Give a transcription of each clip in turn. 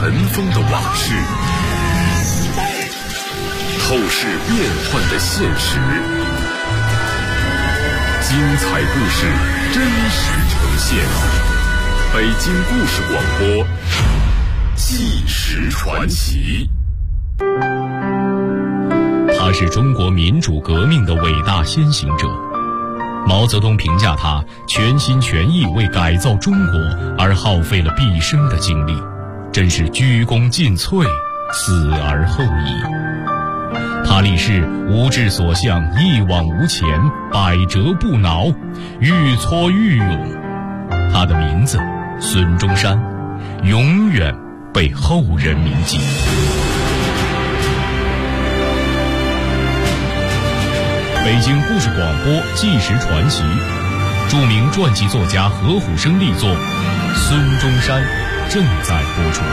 尘封的往事，透视变幻的现实，精彩故事真实呈现。北京故事广播，纪实传奇。 他是中国民主革命的伟大先行者。毛泽东评价他全心全意为改造中国而耗费了毕生的精力，真是鞠躬尽瘁，死而后已。他立誓无志所向，一往无前，百折不挠，愈挫愈勇。他的名字孙中山，永远被后人铭记。北京故事广播纪实传奇，著名传记作家何虎生力作《孙中山》正在播出。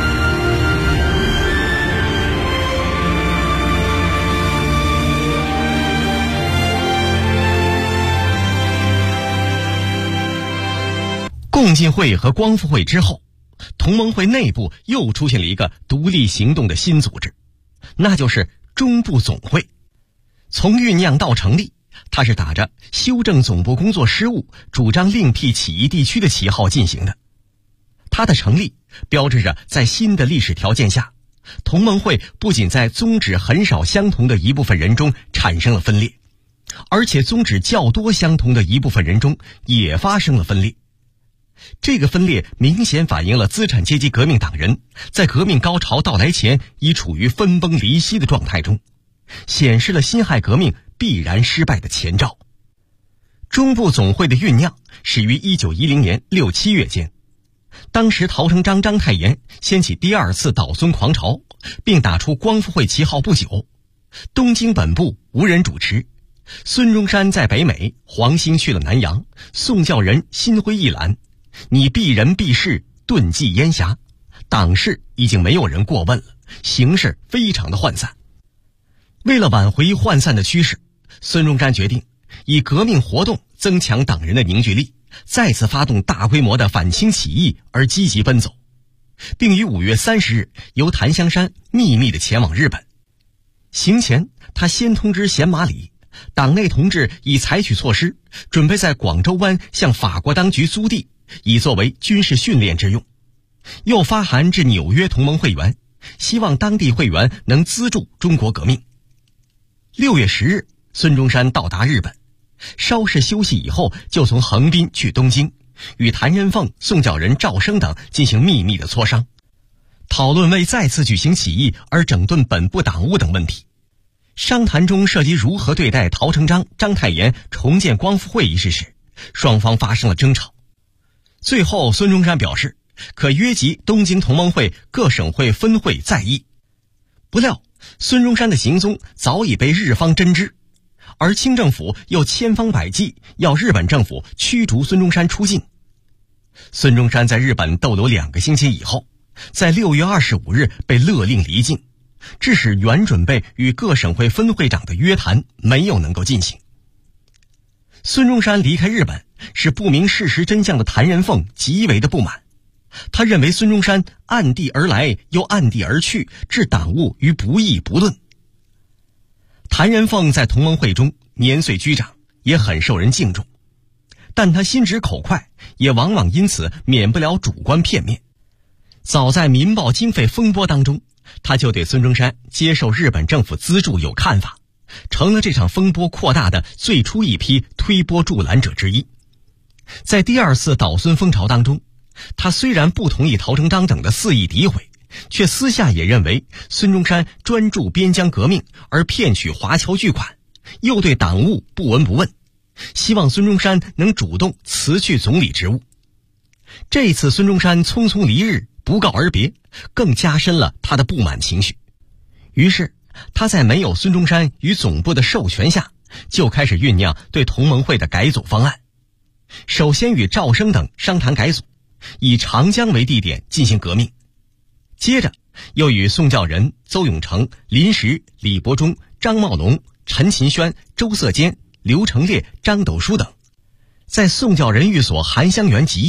共进会和光复会之后，同盟会内部又出现了一个独立行动的新组织，那就是中部总会。从酝酿到成立，它是打着修正总部工作失误，主张另辟起义地区的旗号进行的。它的成立标志着在新的历史条件下，同盟会不仅在宗旨很少相同的一部分人中产生了分裂，而且宗旨较多相同的一部分人中也发生了分裂。这个分裂明显反映了资产阶级革命党人在革命高潮到来前已处于分崩离析的状态中，显示了辛亥革命必然失败的前兆。中部总会的酝酿始于1910年6、7月间，当时陶成章、章太炎掀起第二次倒孙狂潮，并打出光复会旗号不久，东京本部无人主持，孙中山在北美，黄兴去了南洋，宋教仁心灰意懒，你避人避事，遁迹烟霞，党事已经没有人过问了，形势非常的涣散。为了挽回涣散的趋势，孙中山决定以革命活动增强党人的凝聚力，再次发动大规模的反清起义而积极奔走，并于5月30日由檀香山秘密地前往日本。行前，他先通知咸马里，党内同志已采取措施，准备在广州湾向法国当局租地，以作为军事训练之用。又发函至纽约同盟会员，希望当地会员能资助中国革命。6月10日，孙中山到达日本，稍事休息以后，就从横滨去东京，与谭仁凤、宋教仁、赵升等进行秘密的磋商，讨论为再次举行起义而整顿本部党务等问题。商谈中涉及如何对待陶成章、章太炎重建光复会一事时，双方发生了争吵。最后，孙中山表示可约集东京同盟会各省会分会再议。不料孙中山的行踪早已被日方侦知，而清政府又千方百计要日本政府驱逐孙中山出境。孙中山在日本逗留2个星期以后，在6月25日被勒令离境，致使原准备与各省会分会长的约谈没有能够进行。孙中山离开日本，使不明事实真相的谭仁凤极为的不满。他认为孙中山暗地而来又暗地而去，置党务于不义不论。谭仁凤在同盟会中年岁居长，也很受人敬重，但他心直口快，也往往因此免不了主观片面。早在民报经费风波当中，他就对孙中山接受日本政府资助有看法，成了这场风波扩大的最初一批推波助澜者之一。在第二次倒孙风潮当中，他虽然不同意陶成章等的肆意诋毁，却私下也认为孙中山专注边疆革命而骗取华侨巨款，又对党务不闻不问，希望孙中山能主动辞去总理职务。这次孙中山匆匆离日，不告而别，更加深了他的不满情绪。于是他在没有孙中山与总部的授权下，就开始酝酿对同盟会的改组方案。首先与赵升等商谈改组，以长江为地点进行革命，接着又与宋教仁、邹永成、林时、李伯忠、张茂龙、陈勤轩、周色坚、刘成烈、张斗书等，在宋教仁寓所韩香园集议，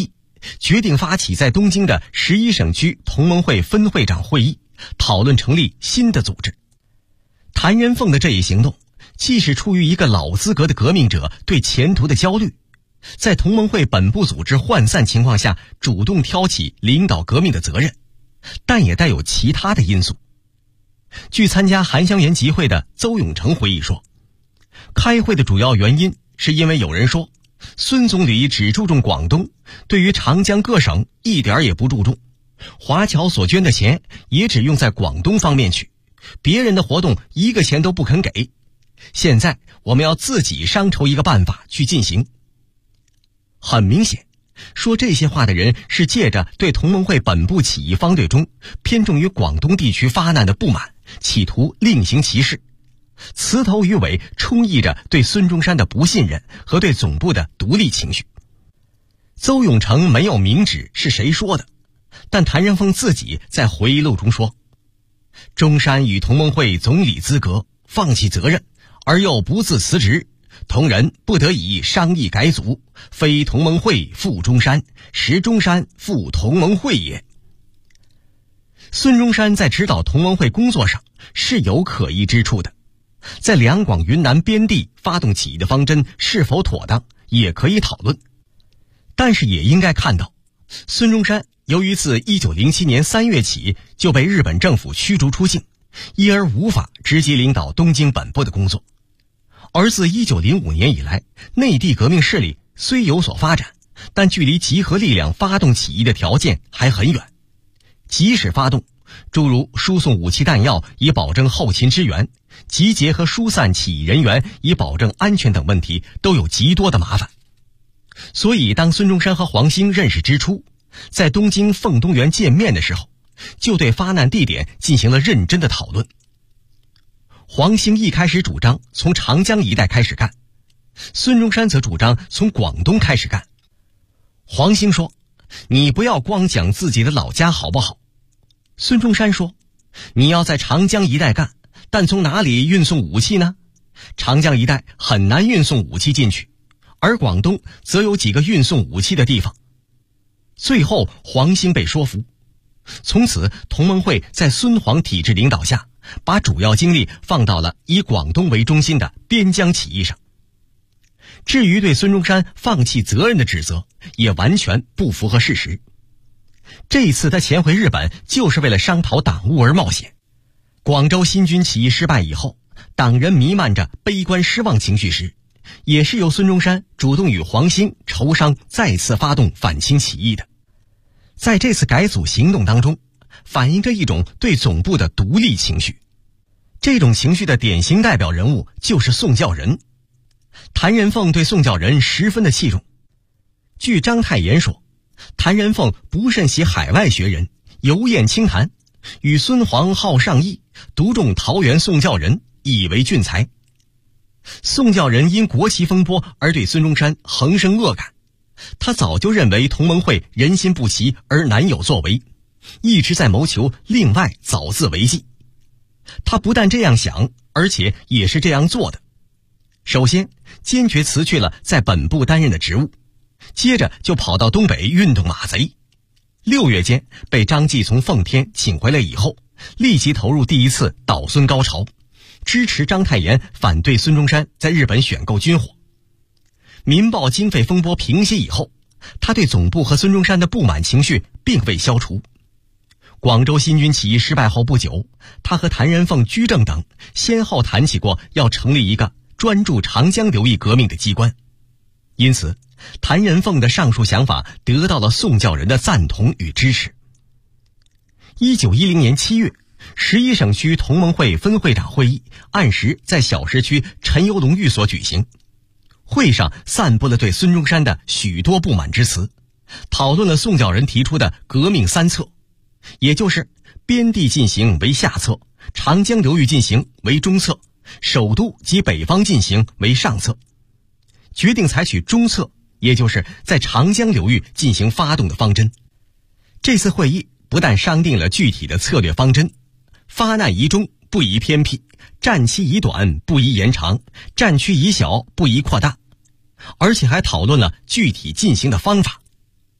决定发起在东京的11省区同盟会分会长会议，讨论成立新的组织。谭仁凤的这一行动，既是出于一个老资格的革命者对前途的焦虑，在同盟会本部组织涣散情况下主动挑起领导革命的责任，但也带有其他的因素。据参加韩湘园集会的邹永成回忆说，开会的主要原因是因为有人说孙总理只注重广东，对于长江各省一点也不注重，华侨所捐的钱也只用在广东方面去，别人的活动一个钱都不肯给，现在我们要自己商筹一个办法去进行。很明显，说这些话的人是借着对同盟会本部起义方队中偏重于广东地区发难的不满，企图另行其事，词头语尾充溢着对孙中山的不信任和对总部的独立情绪。邹永成没有明指是谁说的，但谭仁凤自己在回忆录中说，中山与同盟会总理资格放弃责任，而又不自辞职，同仁不得已商议改组，非同盟会负中山，实中山负同盟会也。孙中山在指导同盟会工作上是有可疑之处的，在两广云南边地发动起义的方针是否妥当也可以讨论，但是也应该看到，孙中山由于自1907年3月起就被日本政府驱逐出境，因而无法直接领导东京本部的工作。而自1905年以来，内地革命势力虽有所发展，但距离集合力量发动起义的条件还很远。即使发动，诸如输送武器弹药以保证后勤支援，集结和疏散起义人员以保证安全等问题，都有极多的麻烦。所以当孙中山和黄兴认识之初，在东京奉东园见面的时候，就对发难地点进行了认真的讨论。黄兴一开始主张从长江一带开始干，孙中山则主张从广东开始干。黄兴说，你不要光讲自己的老家好不好？孙中山说，你要在长江一带干，但从哪里运送武器呢？长江一带很难运送武器进去，而广东则有几个运送武器的地方。最后黄兴被说服，从此同盟会在孙黄体制领导下，把主要精力放到了以广东为中心的边疆起义上。至于对孙中山放弃责任的指责，也完全不符合事实。这一次他潜回日本就是为了商讨党务而冒险。广州新军起义失败以后，党人弥漫着悲观失望情绪时，也是由孙中山主动与黄兴筹商再次发动反清起义的。在这次改组行动当中，反映着一种对总部的独立情绪。这种情绪的典型代表人物就是宋教仁。谭仁凤对宋教仁十分的器重。据章太炎说，谭仁凤不甚喜海外学人，游宴清谈，与孙黄好上议，独重桃园宋教仁，以为俊才。宋教仁因国旗风波而对孙中山横生恶感，他早就认为同盟会人心不齐而难有作为，一直在谋求另外早自为计。他不但这样想，而且也是这样做的。首先，坚决辞去了在本部担任的职务，接着就跑到东北运动马贼。6月间被张继从奉天请回来以后，立即投入第一次倒孙高潮，支持章太炎反对孙中山在日本选购军火。民报经费风波平息以后，他对总部和孙中山的不满情绪并未消除。广州新军起义失败后不久，他和谭仁凤、居正等先后谈起过要成立一个专注长江流域革命的机关。因此，谭仁凤的上述想法得到了宋教仁的赞同与支持。1910年7月，11省区同盟会分会长会议按时在小石区陈游龙寓所举行。会上散布了对孙中山的许多不满之词，讨论了宋教仁提出的革命3策，也就是边地进行为下策，长江流域进行为中策，首都及北方进行为上策。决定采取中策，也就是在长江流域进行发动的方针。这次会议不但商定了具体的策略方针，发难宜中，不宜偏僻，战期宜短，不宜延长，战区宜小，不宜扩大，而且还讨论了具体进行的方法。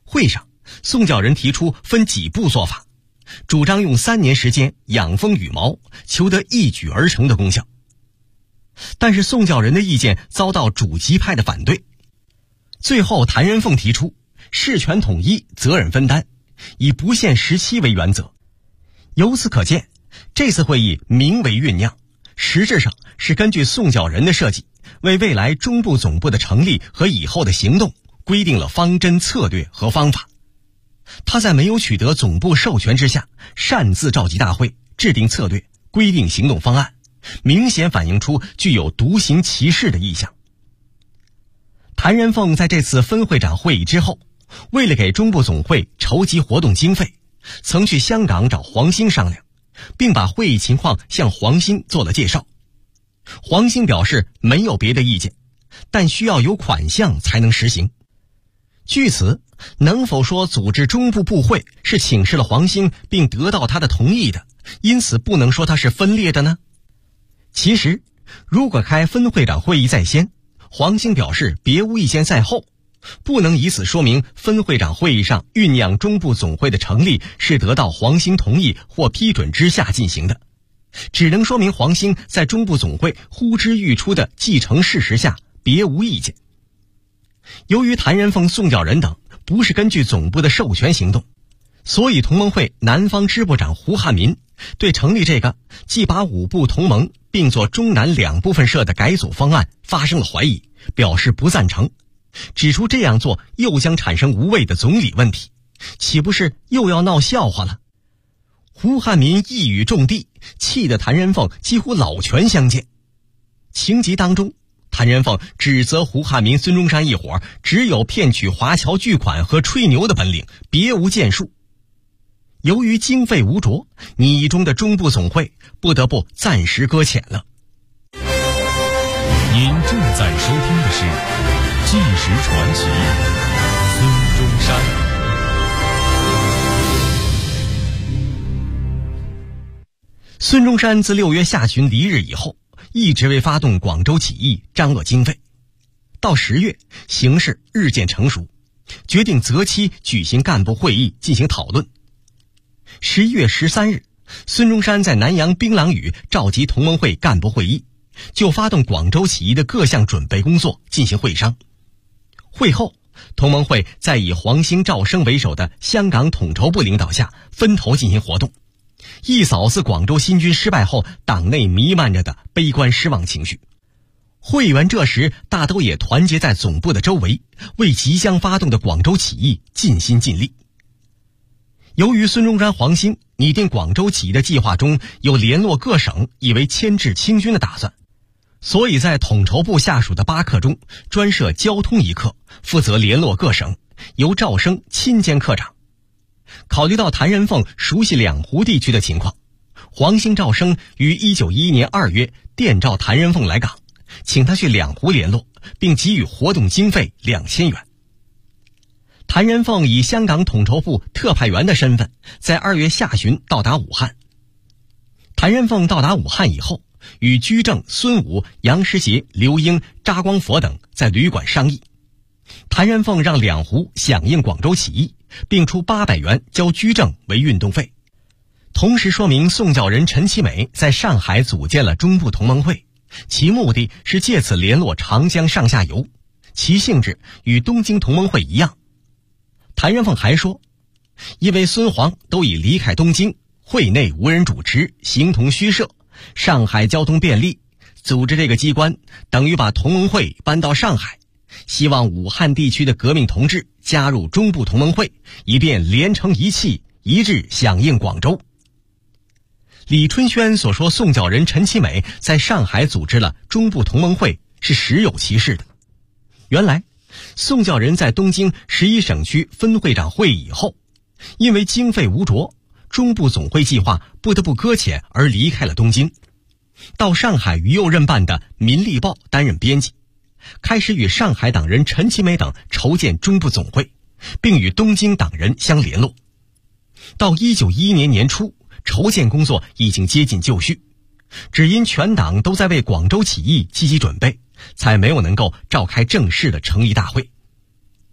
会上，宋教仁提出分几步做法，主张用3年时间养蜂羽毛，求得一举而成的功效。但是宋教仁的意见遭到主极派的反对。最后谭仁凤提出事权统一，责任分担，以不限时期为原则。由此可见，这次会议名为酝酿，实质上是根据宋教仁的设计，为未来中部总部的成立和以后的行动规定了方针、策略和方法。他在没有取得总部授权之下，擅自召集大会，制定策略，规定行动方案，明显反映出具有独行其事的意向。谭仁凤在这次分会长会议之后，为了给中部总会筹集活动经费，曾去香港找黄兴商量，并把会议情况向黄兴做了介绍。黄兴表示没有别的意见，但需要有款项才能实行。据此，能否说组织中部部会是请示了黄兴并得到他的同意的，因此不能说他是分裂的呢？其实，如果开分会长会议在先，黄兴表示别无意见在后，不能以此说明分会长会议上酝酿中部总会的成立是得到黄兴同意或批准之下进行的，只能说明黄兴在中部总会呼之欲出的既成事实下别无意见。由于谭仁凤、宋教仁等不是根据总部的授权行动，所以同盟会南方支部长胡汉民对成立这个既把5部同盟并作中南2部分社的改组方案发生了怀疑，表示不赞成，指出这样做又将产生无谓的总理问题，岂不是又要闹笑话了？胡汉民一语中的，气得谭仁凤几乎老拳相见。情急当中，谭仁凤指责胡汉民、孙中山一伙只有骗取华侨巨款和吹牛的本领，别无建树。由于经费无着，拟中的中部总会不得不暂时搁浅了。 您正在收听的是《纪实传奇》，孙中山。 孙中山自6月下旬离日以后，一直为发动广州起义张罗经费。到10月，形势日渐成熟，决定择期举行干部会议进行讨论。11月13日，孙中山在南洋槟榔屿召集同盟会干部会议，就发动广州起义的各项准备工作进行会商。会后，同盟会在以黄兴、赵生为首的香港统筹部领导下分头进行活动，一扫自广州新军失败后党内弥漫着的悲观失望情绪。会员这时大都也团结在总部的周围，为即将发动的广州起义尽心尽力。由于孙中山、黄兴拟定广州起义的计划中有联络各省以为牵制清军的打算，所以在统筹部下属的8课中专设交通一课，负责联络各省，由赵生亲兼课长。考虑到谭仁凤熟悉两湖地区的情况，黄兴、赵生于1911年2月电召谭仁凤来港，请他去两湖联络，并给予活动经费2000元。谭仁凤以香港统筹部特派员的身份，在2月下旬到达武汉。谭仁凤到达武汉以后，与居正、孙武、杨师杰、刘英、查光佛等在旅馆商议。谭仁凤让两湖响应广州起义，并出800元交居正为运动费，同时说明宋教仁、陈其美在上海组建了中部同盟会，其目的是借此联络长江上下游，其性质与东京同盟会一样。谭仁凤还说，因为孙黄都已离开东京，会内无人主持，形同虚设，上海交通便利，组织这个机关等于把同盟会搬到上海，希望武汉地区的革命同志加入中部同盟会，以便连成一气，一致响应广州。李春轩所说宋教仁、陈其美在上海组织了中部同盟会是实有其事的。原来宋教仁在东京11省区分会长会议以后，因为经费无着，中部总会计划不得不搁浅而离开了东京，到上海于右任办的《民力报》担任编辑，开始与上海党人陈其美等筹建中部总会，并与东京党人相联络。到1911年年初，筹建工作已经接近就绪，只因全党都在为广州起义积极准备，才没有能够召开正式的成立大会。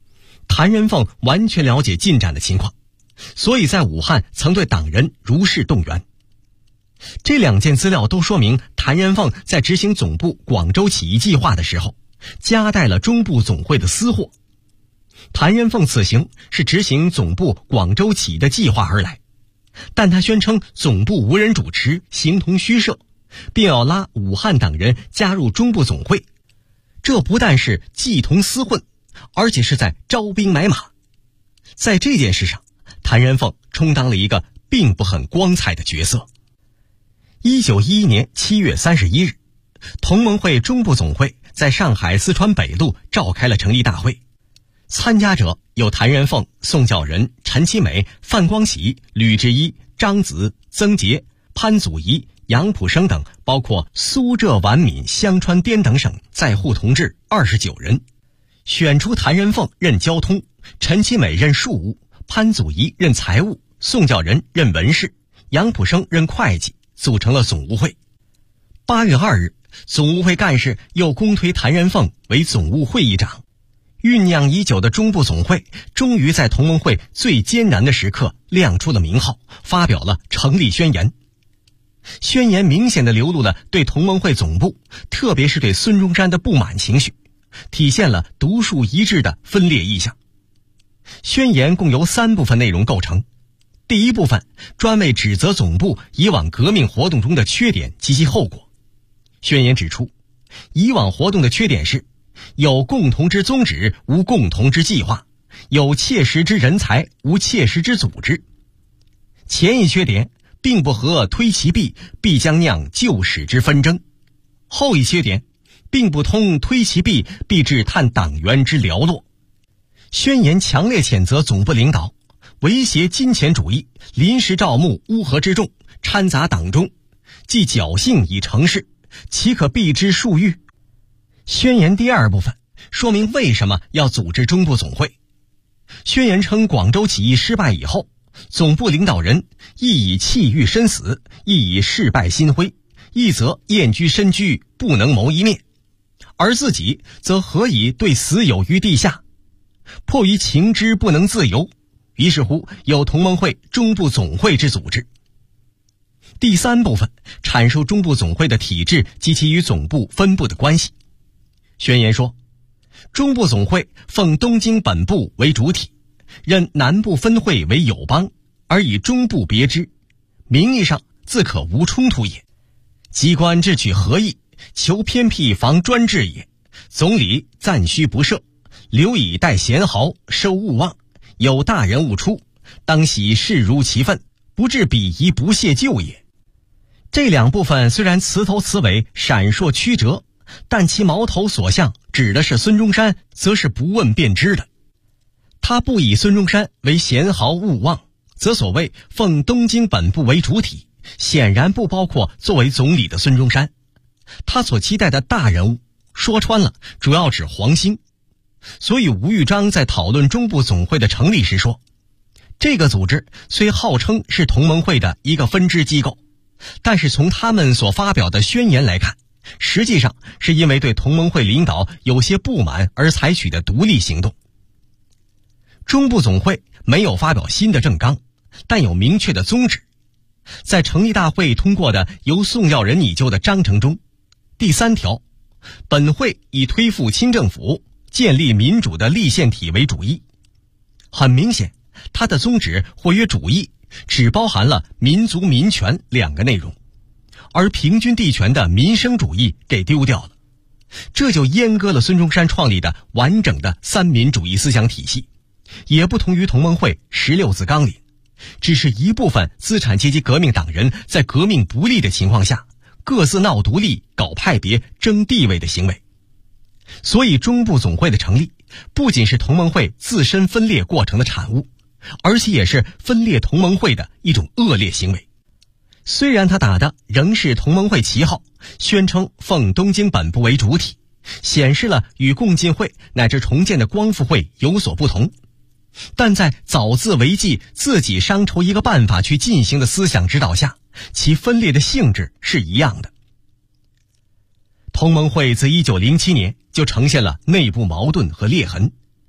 谭仁凤完全了解进展的情况，所以在武汉曾对党人如释动员。这2件资料都说明谭仁凤在执行总部广州起义计划的时候，夹带了中部总会的私货。谭仁凤此行是执行总部广州起义的计划而来，但他宣称总部无人主持，形同虚设，并要拉武汉党人加入中部总会，这不但是计同私混，而且是在招兵买马。在这件事上，谭仁凤充当了一个并不很光彩的角色。1911年7月31日，同盟会中部总会在上海四川北路召开了成立大会，参加者有谭仁凤、宋教仁、陈其美、范光喜、吕志一、张子、曾杰、潘祖仪、杨普生等，包括苏浙皖闽湘川滇等省在沪同志29人。选出谭仁凤任交通，陈其美任庶务，潘祖仪任财务，宋教仁任文事，杨普生任会计，组成了总务会。8月2日，总务会干事又公推谭仁凤为总务会议长。酝酿已久的中部总会终于在同盟会最艰难的时刻亮出了名号，发表了成立宣言。宣言明显地流露了对同盟会总部，特别是对孙中山的不满情绪，体现了独树一帜的分裂意向。宣言共由3部分内容构成。第一部分专为指责总部以往革命活动中的缺点及其后果。宣言指出，以往活动的缺点是有共同之宗旨，无共同之计划；有切实之人才，无切实之组织。前一缺点并不合推其弊，必将酿旧史之纷争；后一缺点并不通推其弊，必致探党员之寥落。宣言强烈谴责总部领导威胁金钱主义，临时招募乌合之众，掺杂党中，既侥幸以成事，岂可避之数欲？宣言第2部分说明为什么要组织中部总会。宣言称，广州起义失败以后，总部领导人亦以气欲身死，亦以事败心灰，一则厌居身居，不能谋一面，而自己则何以对死有于地下？迫于情之不能自由，于是乎有同盟会中部总会之组织。第3部分阐述中部总会的体制及其与总部分部的关系。宣言说，中部总会奉东京本部为主体，任南部分会为友邦，而以中部别之，名义上自可无冲突也。机关智取合议，求偏僻防专制也。总理暂须不赦，留以待贤豪，收勿忘。有大人物出，当喜视如其分，不致鄙夷不屑旧也。这2部分虽然词头词尾闪烁曲折，但其矛头所向指的是孙中山，则是不问便知的。他不以孙中山为贤豪勿忘，则所谓奉东京本部为主体，显然不包括作为总理的孙中山。他所期待的大人物，说穿了主要指黄兴。所以吴玉章在讨论中部总会的成立时说，这个组织虽号称是同盟会的一个分支机构，但是从他们所发表的宣言来看，实际上是因为对同盟会领导有些不满而采取的独立行动。中部总会没有发表新的政纲，但有明确的宗旨。在成立大会通过的由宋教仁拟就的章程中，第3条，本会以推覆清政府，建立民主的立宪体为主义。很明显，它的宗旨或曰主义只包含了民族民权2个内容，而平均地权的民生主义给丢掉了，这就阉割了孙中山创立的完整的三民主义思想体系，也不同于同盟会16字纲领，只是一部分资产阶级革命党人在革命不利的情况下，各自闹独立、搞派别、争地位的行为。所以中部总会的成立，不仅是同盟会自身分裂过程的产物，而且也是分裂同盟会的一种恶劣行为。虽然他打的仍是同盟会旗号，宣称奉东京本部为主体，显示了与共进会乃至重建的光复会有所不同，但在早自为计，自己商筹一个办法去进行的思想指导下，其分裂的性质是一样的。同盟会自1907年就呈现了内部矛盾和裂痕，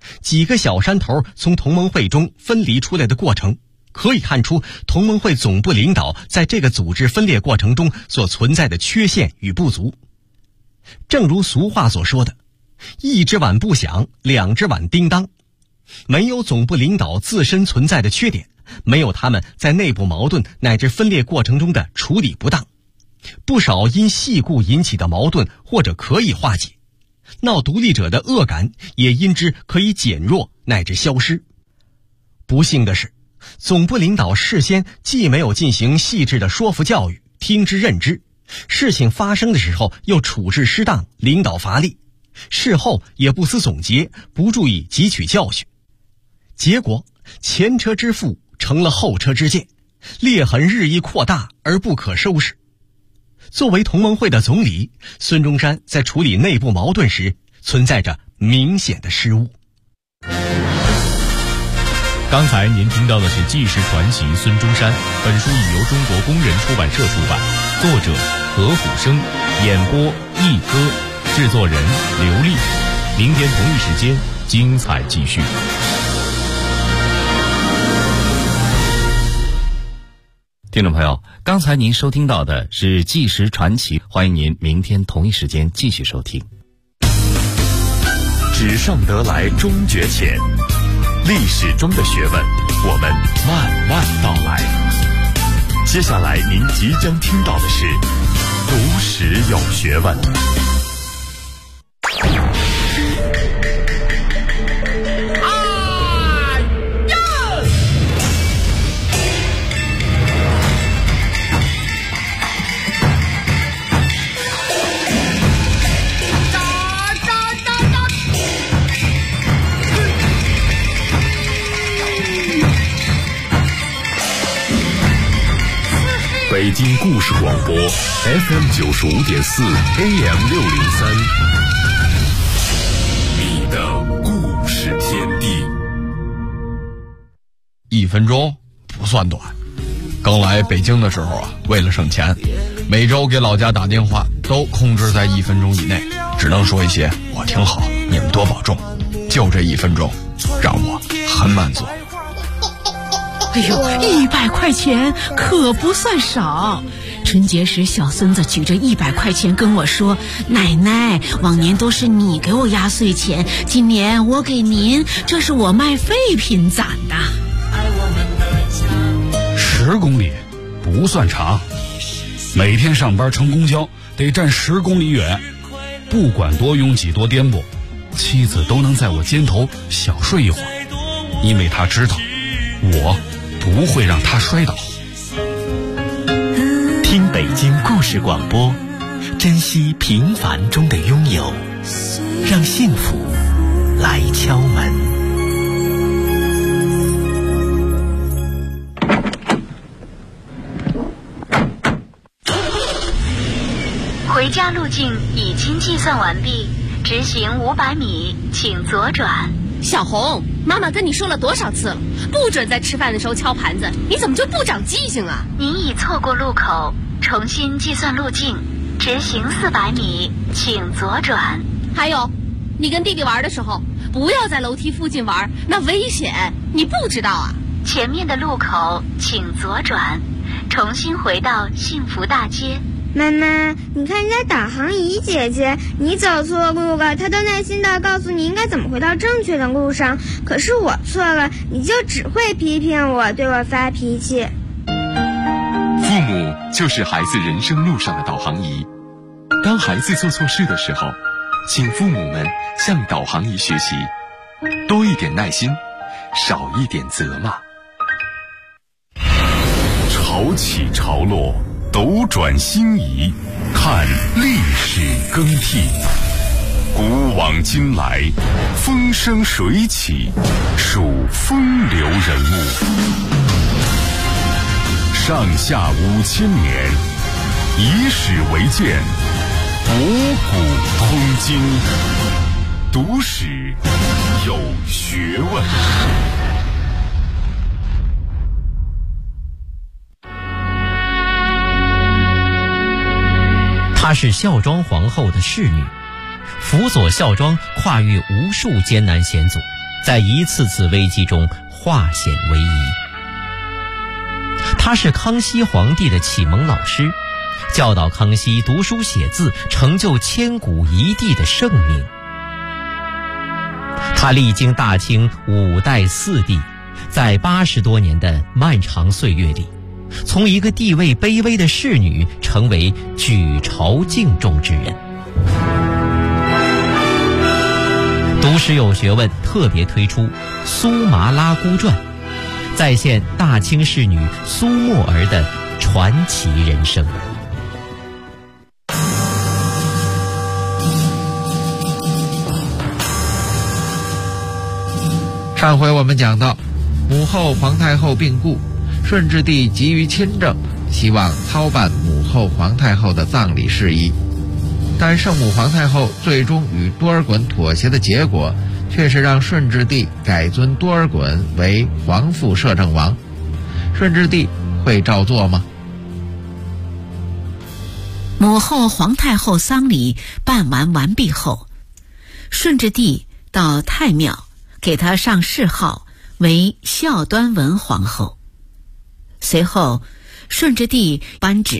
几个小山头从同盟会中分离出来的过程，可以看出同盟会总部领导在这个组织分裂过程中所存在的缺陷与不足。正如俗话所说的，一只碗不响，两只碗叮当。没有总部领导自身存在的缺点，没有他们在内部矛盾乃至分裂过程中的处理不当，不少因细故引起的矛盾或者可以化解，闹独立者的恶感也因之可以减弱乃至消失。不幸的是，总部领导事先既没有进行细致的说服教育，听之任之，事情发生的时候又处置失当，领导乏力，事后也不思总结，不注意汲取教训，结果前车之覆成了后车之鉴，裂痕日益扩大而不可收拾。作为同盟会的总理，孙中山在处理内部矛盾时存在着明显的失误。 刚才您听到的是纪实传奇孙中山，本书已由中国工人出版社出版，作者何虎生，演播一哥，制作人刘丽。明天同一时间精彩继续。 听众朋友，刚才您收听到的是纪实传奇，欢迎您明天同一时间继续收听。 纸上得来终觉浅，历史中的学问，我们慢慢道来。接下来您即将听到的是读史有学问。北京故事广播 FM95.4 AM603， 你的故事天地。 1分钟不算短。刚来北京的时候啊，为了省钱，每周给老家打电话都控制在1分钟以内，只能说一些我挺好，你们多保重。就这1分钟，让我很满足。 哎呦，100块钱可不算少。春节时，小孙子举着100块钱跟我说：“奶奶，往年都是你给我压岁钱，今年我给您，这是我卖废品攒的。 ”10公里不算长，每天上班乘公交得站10公里远，不管多拥挤多颠簸，妻子都能在我肩头小睡一会儿，因为她知道我不会让他摔倒。 听北京故事广播，珍惜平凡中的拥有，让幸福来敲门。 回家路径已经计算完毕，直行500米，请左转。 小红，妈妈跟你说了多少次了，不准在吃饭的时候敲盘子，你怎么就不长记性啊？ 您已错过路口，重新计算路径，直行400米，请左转。 还有，你跟弟弟玩的时候，不要在楼梯附近玩，那危险，你不知道啊？ 前面的路口请左转，重新回到幸福大街。 妈妈，你看人家导航仪姐姐，你走错路了，她都耐心地告诉你应该怎么回到正确的路上。可是我错了，你就只会批评我，对我发脾气。 父母就是孩子人生路上的导航仪。当孩子做错事的时候，请父母们向导航仪学习，多一点耐心，少一点责骂。 潮起潮落，斗转星移，看历史更替，古往今来，风生水起，数风流人物。上下5000年，以史为鉴，博古通今，读史有学问。 她是孝庄皇后的侍女，辅佐孝庄跨越无数艰难险阻， 在一次次危机中化险为夷。他是康熙皇帝的启蒙老师，教导康熙读书写字，成就千古一帝的圣明。他历经大清5代4帝，在80多年的漫长岁月里，从一个地位卑微的侍女成为举朝敬重之人。读史有学问特别推出《苏麻拉姑传》，再现大清侍女苏沫儿的传奇人生。 上回我们讲到，母后皇太后病故，顺治帝急于亲政，希望操办母后皇太后的葬礼事宜。但圣母皇太后最终与多尔衮妥协的结果，却是让顺治帝改尊多尔衮为皇父摄政王。顺治帝会照做吗？ 母后皇太后丧礼办完毕后，顺治帝到太庙给她上谥号为孝端文皇后。随后，顺治帝颁旨：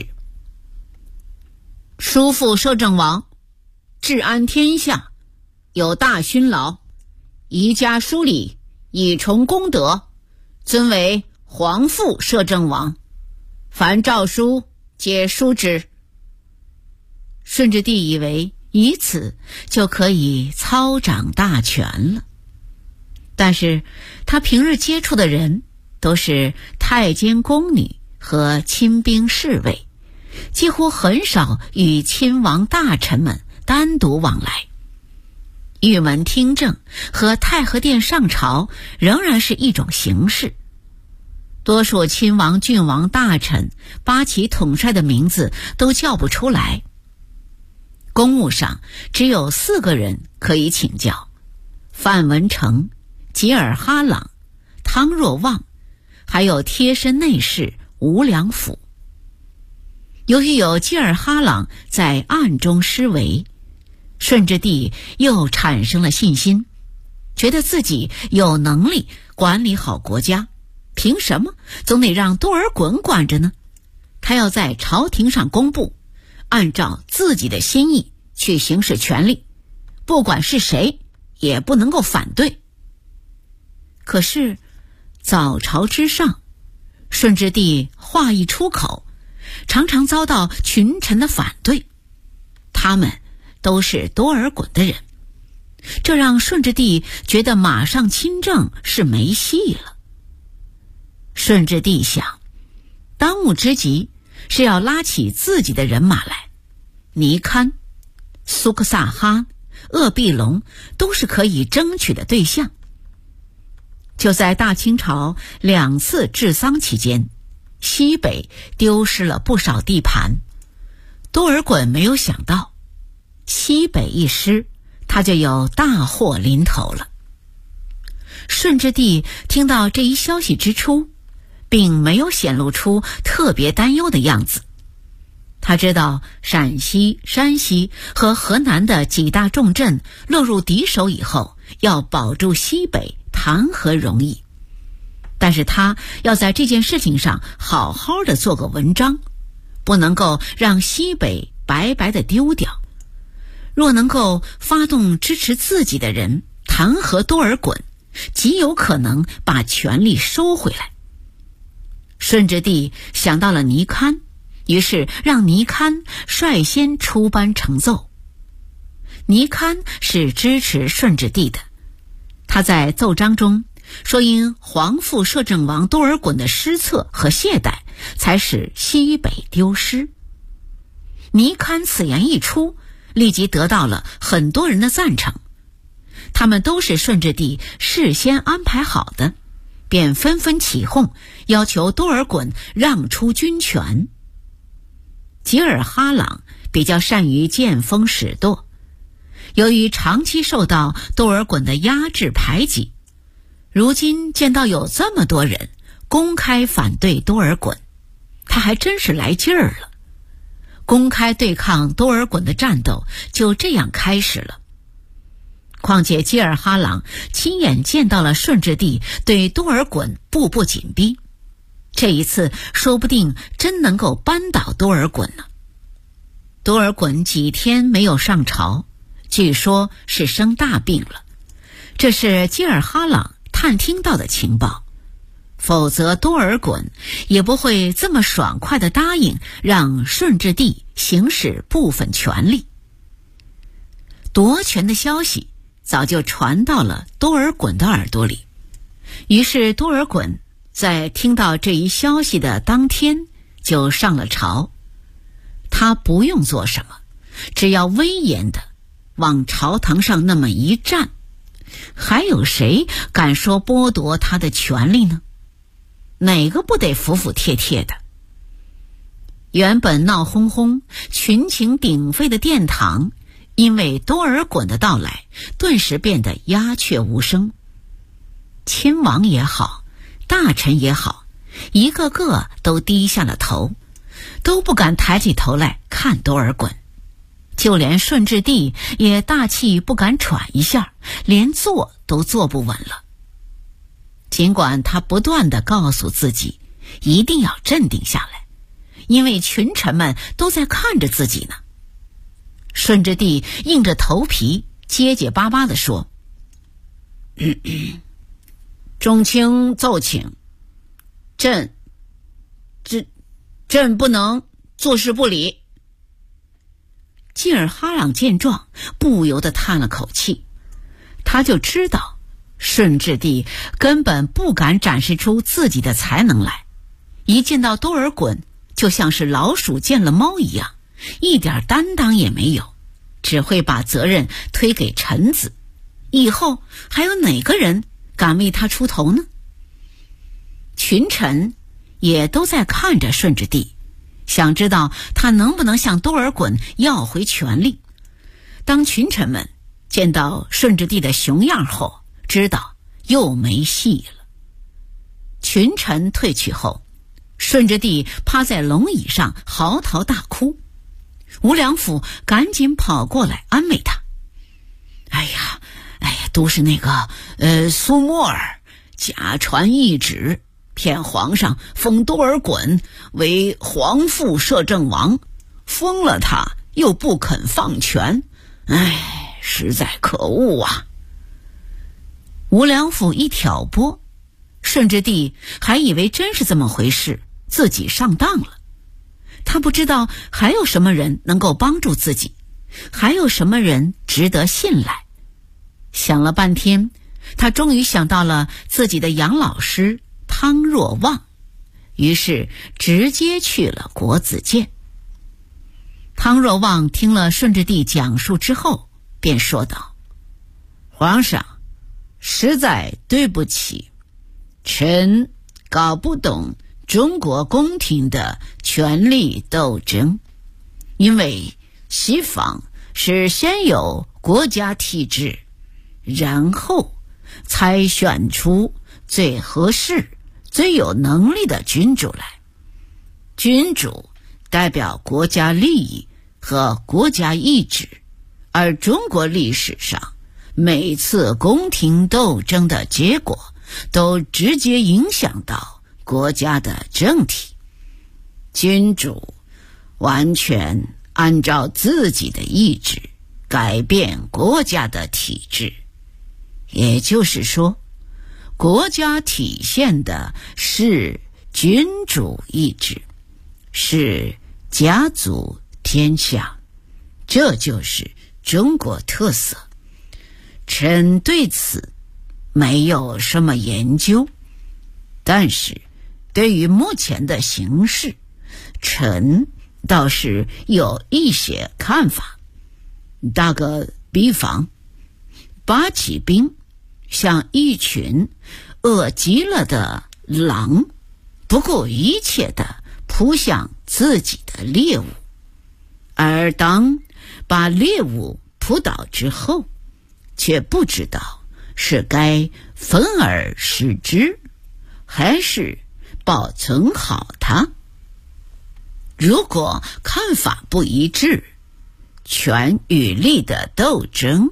叔父摄政王，治安天下，有大勋劳，宜家疏礼，以崇功德，尊为皇父摄政王。凡诏书，皆书之。顺治帝以为以此就可以操掌大权了，但是他平日接触的人都是太监宫女和亲兵侍卫，几乎很少与亲王大臣们单独往来。御门听政和太和殿上朝仍然是一种形式，多数亲王、郡王、大臣、八旗统帅的名字都叫不出来。公务上只有4个人可以请教：范文成、吉尔哈朗、汤若望，还有贴身内侍吴良辅。由于有吉尔哈朗在暗中施为，顺治帝又产生了信心，觉得自己有能力管理好国家，凭什么总得让多尔衮管着呢？他要在朝廷上公布，按照自己的心意去行使权力，不管是谁也不能够反对。可是早朝之上，顺治帝话一出口，常常遭到群臣的反对，他们都是多尔衮的人，这让顺治帝觉得马上亲政是没戏了。顺治帝想，当务之急是要拉起自己的人马来，尼堪、苏克萨哈、鄂必隆都是可以争取的对象。就在大清朝2次治丧期间，西北丢失了不少地盘。多尔衮没有想到，西北一失，他就有大祸临头了。顺治帝听到这一消息之初，并没有显露出特别担忧的样子。他知道陕西、山西和河南的几大重镇落入敌手以后，要保住西北谈何容易，但是他要在这件事情上好好的做个文章，不能够让西北白白的丢掉。若能够发动支持自己的人弹劾多尔衮，极有可能把权力收回来。顺治帝想到了尼堪，于是让尼堪率先出班呈奏。尼堪是支持顺治帝的，他在奏章中说，因皇父摄政王多尔衮的失策和懈怠，才使西北丢失。尼堪此言一出，立即得到了很多人的赞成，他们都是顺治帝事先安排好的，便纷纷起哄，要求多尔衮让出军权。吉尔哈朗比较善于见风使舵，由于长期受到多尔衮的压制排挤，如今见到有这么多人公开反对多尔衮，他还真是来劲儿了。公开对抗多尔衮的战斗就这样开始了。 况且吉尔哈朗亲眼见到了顺治帝对多尔衮步步紧逼，这一次说不定真能够扳倒多尔衮呢。多尔衮几天没有上朝，据说是生大病了，这是吉尔哈朗探听到的情报，否则多尔衮也不会这么爽快地答应让顺治帝行使部分权力。夺权的消息早就传到了多尔衮的耳朵里，于是多尔衮在听到这一消息的当天就上了朝。他不用做什么，只要威严地往朝堂上那么一站，还有谁敢说剥夺他的权利呢？哪个不得服服帖帖的？原本闹哄哄、群情鼎沸的殿堂，因为多尔衮的到来，顿时变得鸦雀无声。亲王也好，大臣也好，一个个都低下了头，都不敢抬起头来看多尔衮。就连顺治帝也大气不敢喘一下，连坐都坐不稳了。尽管他不断地告诉自己一定要镇定下来，因为群臣们都在看着自己呢。顺治帝硬着头皮结结巴巴地说：众卿奏请，朕不能坐视不理。吉尔哈朗见状，不由得叹了口气，他就知道顺治帝根本不敢展示出自己的才能来，一见到多尔衮就像是老鼠见了猫一样，一点担当也没有，只会把责任推给臣子，以后还有哪个人敢为他出头呢？群臣也都在看着顺治帝，想知道他能不能向多尔衮要回权力。当群臣们见到顺治帝的熊样后，知道又没戏了。群臣退去后，顺治帝趴在龙椅上嚎啕大哭，吴良辅赶紧跑过来安慰他：哎呀，都是那个苏沫儿假传懿旨，骗皇上封多尔衮为皇父摄政王，封了他又不肯放权，实在可恶啊。吴良辅一挑拨，顺治帝还以为真是这么回事，自己上当了。他不知道还有什么人能够帮助自己，还有什么人值得信赖。想了半天，他终于想到了自己的养老师汤若望，于是直接去了国子监。汤若望听了顺治帝讲述之后，便说道：皇上，实在对不起，臣搞不懂中国宫廷的权力斗争，因为西方是先有国家体制，然后才选出最合适、最有能力的君主来。君主代表国家利益和国家意志，而中国历史上每次宫廷斗争的结果都直接影响到国家的政体。君主完全按照自己的意志改变国家的体制，也就是说，国家体现的是君主意志，是家族天下，这就是中国特色。臣对此没有什么研究，但是对于目前的形势，臣倒是有一些看法。打个比方，八旗兵像一群饿极了的狼，不顾一切地扑向自己的猎物，而当把猎物扑倒之后，却不知道是该分而食之，还是保存好它。如果看法不一致，权与力的斗争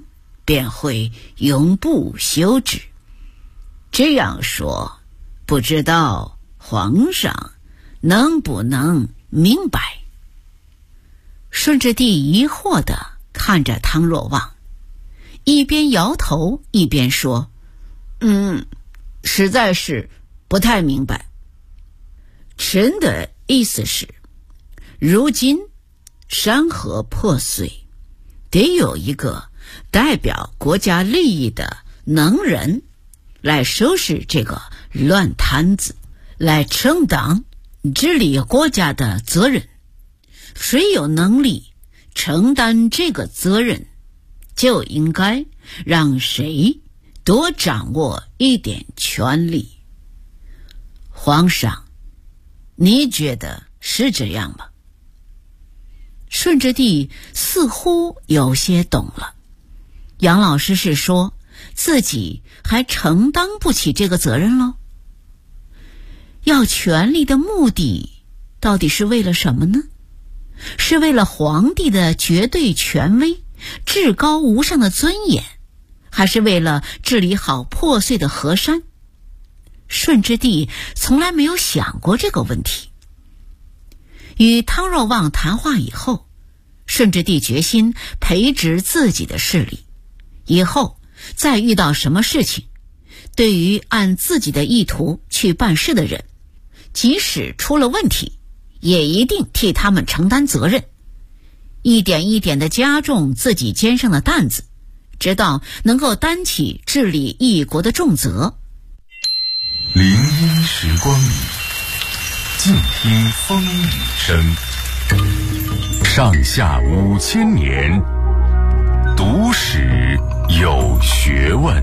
便会永不休止。这样说，不知道皇上能不能明白？顺治帝疑惑地看着汤若望，一边摇头一边说：实在是不太明白。臣的意思是，如今山河破碎，得有一个代表国家利益的能人来收拾这个乱摊子，来承担治理国家的责任。谁有能力承担这个责任，就应该让谁多掌握一点权力。皇上，你觉得是这样吗？顺治帝似乎有些懂了。杨老师是说自己还承担不起这个责任咯？要权力的目的到底是为了什么呢？是为了皇帝的绝对权威、至高无上的尊严，还是为了治理好破碎的河山？顺治帝从来没有想过这个问题。与汤若望谈话以后，顺治帝决心培植自己的势力，以后再遇到什么事情，对于按自己的意图去办事的人，即使出了问题，也一定替他们承担责任，一点一点地加重自己肩上的担子，直到能够担起治理一国的重责。 林荫时光里，静听风雨声。上下5000年，读史有学问。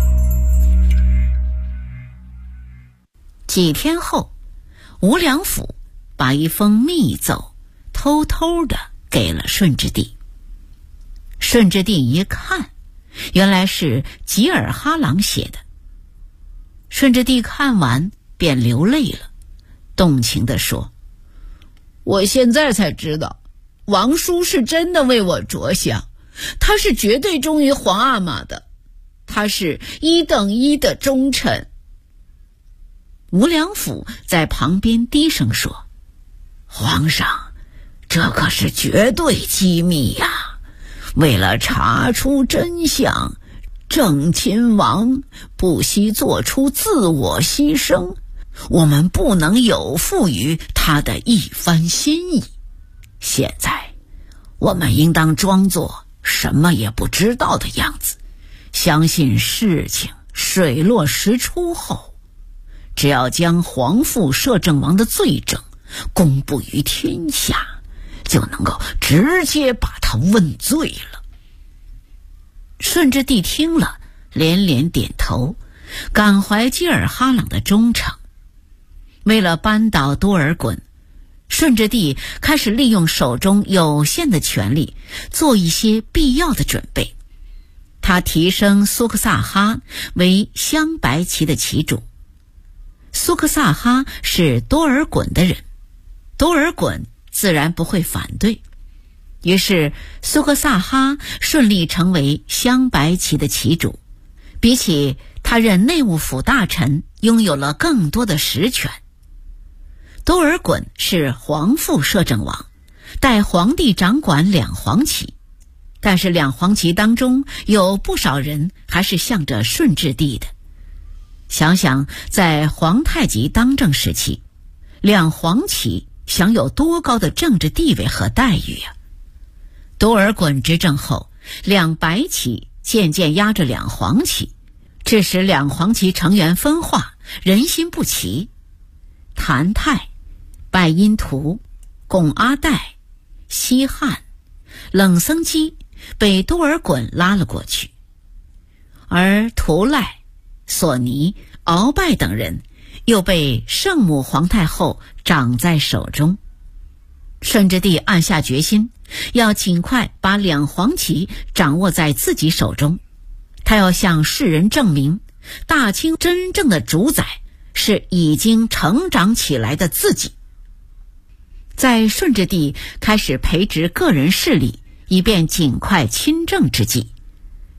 几天后，吴良辅把一封密奏偷偷地给了顺治帝。顺治帝一看，原来是吉尔哈朗写的。顺治帝看完便流泪了，动情地说：我现在才知道，王叔是真的为我着想，他是绝对忠于皇阿玛的，他是1等1的忠臣。吴良辅在旁边低声说：皇上，这可是绝对机密呀！为了查出真相，郑亲王不惜做出自我牺牲，我们不能有负于他的一番心意。现在我们应当装作什么也不知道的样子，相信事情水落石出后，只要将皇父摄政王的罪证公布于天下，就能够直接把他问罪了。顺治帝听了连连点头，感怀吉尔哈朗的忠诚。为了扳倒多尔衮，顺治帝开始利用手中有限的权力，做一些必要的准备。他提升苏克萨哈为镶白旗的旗主。苏克萨哈是多尔衮的人，多尔衮自然不会反对，于是苏克萨哈顺利成为镶白旗的旗主，比起他任内务府大臣拥有了更多的实权。多尔衮是皇父摄政王，代皇帝掌管2黄旗，但是2黄旗当中有不少人还是向着顺治帝的。想想在皇太极当政时期，2黄旗享有多高的政治地位和待遇啊！多尔衮执政后，2白旗渐渐压着2黄旗，致使2黄旗成员分化，人心不齐。谭泰、拜因图、巩阿代、西汉、冷僧基被多尔衮拉了过去，而图赖、索尼、鳌拜等人又被圣母皇太后掌在手中。顺治帝暗下决心，要尽快把2黄旗掌握在自己手中。他要向世人证明，大清真正的主宰是已经成长起来的自己。在顺治帝开始培植个人势力，以便尽快亲政之际，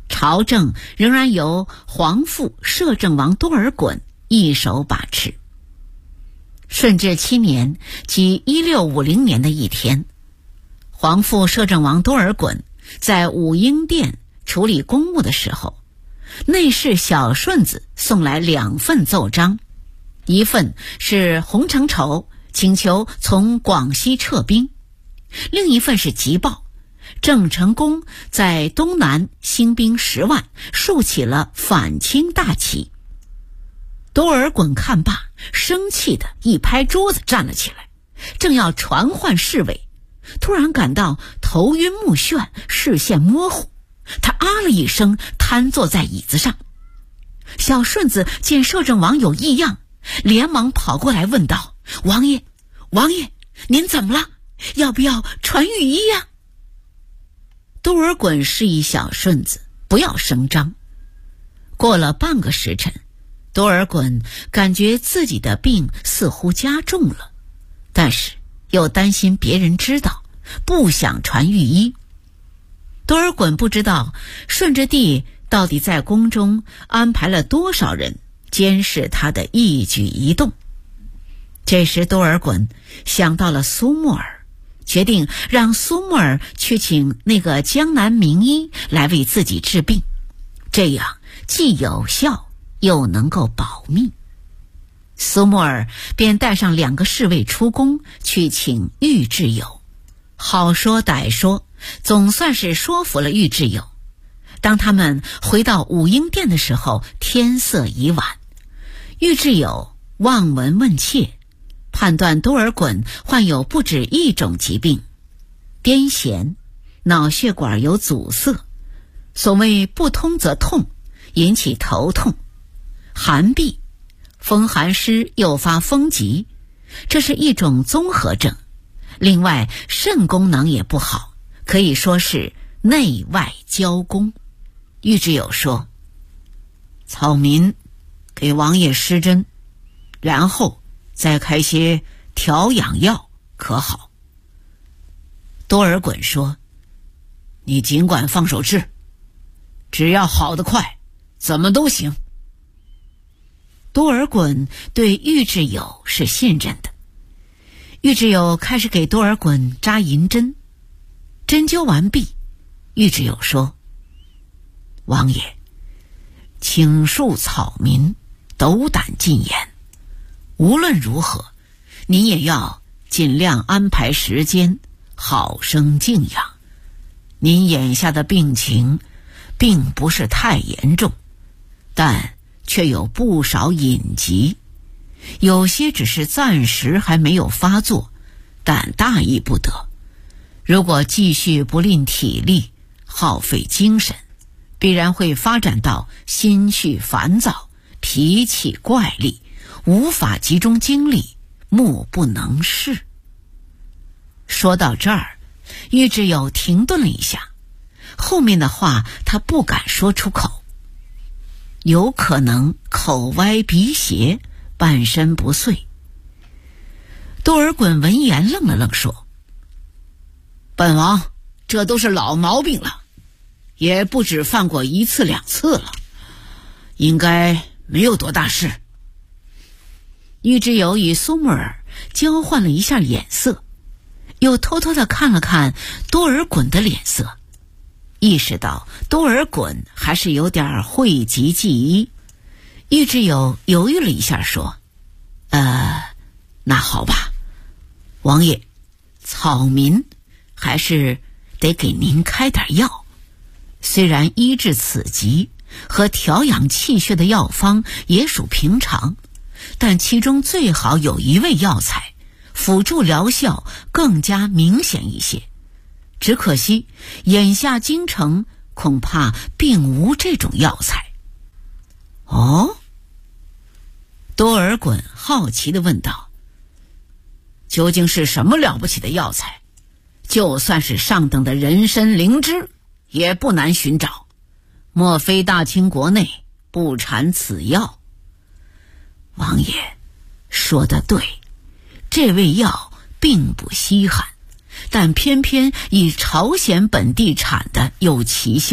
朝政仍然由皇父摄政王多尔衮一手把持。顺治7年，即1650年的一天，皇父摄政王多尔衮在武英殿处理公务的时候，内侍小顺子送来2份奏章，一份是洪承畴请求从广西撤兵，另一份是急报，郑成功在东南兴兵10万，竖起了反清大旗。多尔衮看罢，生气的一拍桌子站了起来，正要传唤侍卫，突然感到头晕目眩，视线模糊，他啊了一声，瘫坐在椅子上。小顺子见摄政王有异样，连忙跑过来问道：王爷，您怎么了？要不要传御医呀？多尔衮示意小顺子不要声张。过了半个时辰，多尔衮感觉自己的病似乎加重了，但是又担心别人知道，不想传御医。多尔衮不知道顺治帝到底在宫中安排了多少人监视他的一举一动。这时多尔衮想到了苏木尔，决定让苏木尔去请那个江南名医来为自己治病，这样既有效又能够保命。苏木尔便带上2个侍卫出宫去请玉质友，好说歹说，总算是说服了玉质友。当他们回到武英殿的时候，天色已晚。玉质友望闻问切，判断多尔衮患有不止一种疾病：癫痫、脑血管有阻塞，所谓不通则痛，引起头痛；寒痹，风寒湿诱发风疾，这是一种综合症。另外肾功能也不好，可以说是内外交攻。玉质友说：草民给王爷施针，然后再开些调养药可好？多尔衮说：你尽管放手治，只要好得快，怎么都行。多尔衮对玉质友是信任的。玉质友开始给多尔衮扎银针，针灸完毕，玉质友说：王爷，请恕草民斗胆进言，无论如何，您也要尽量安排时间，好生静养。您眼下的病情并不是太严重，但却有不少隐疾，有些只是暂时还没有发作，但大意不得。如果继续不吝体力，耗费精神，必然会发展到心绪烦躁、脾气怪戾，无法集中精力，目不能视。说到这儿，玉质友停顿了一下，后面的话他不敢说出口，有可能口歪鼻斜，半身不遂。多尔衮闻言愣了愣，说：本王这都是老毛病了，也不止犯过1次2次了，应该没有多大事。玉质友与苏木尔交换了一下眼色，又偷偷地看了看多尔衮的脸色，意识到多尔衮还是有点讳疾忌医。玉质友犹豫了一下，说：那好吧，王爷，草民还是得给您开点药。虽然医治此疾和调养气血的药方也属平常，但其中最好有一味药材，辅助疗效更加明显一些。只可惜眼下京城恐怕并无这种药材。哦？多尔衮好奇地问道：究竟是什么了不起的药材？就算是上等的人参灵芝也不难寻找，莫非大清国内不产此药？王爷说得对，这味药并不稀罕，但偏偏以朝鲜本地产的有奇效，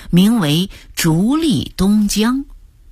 名为逐利东江。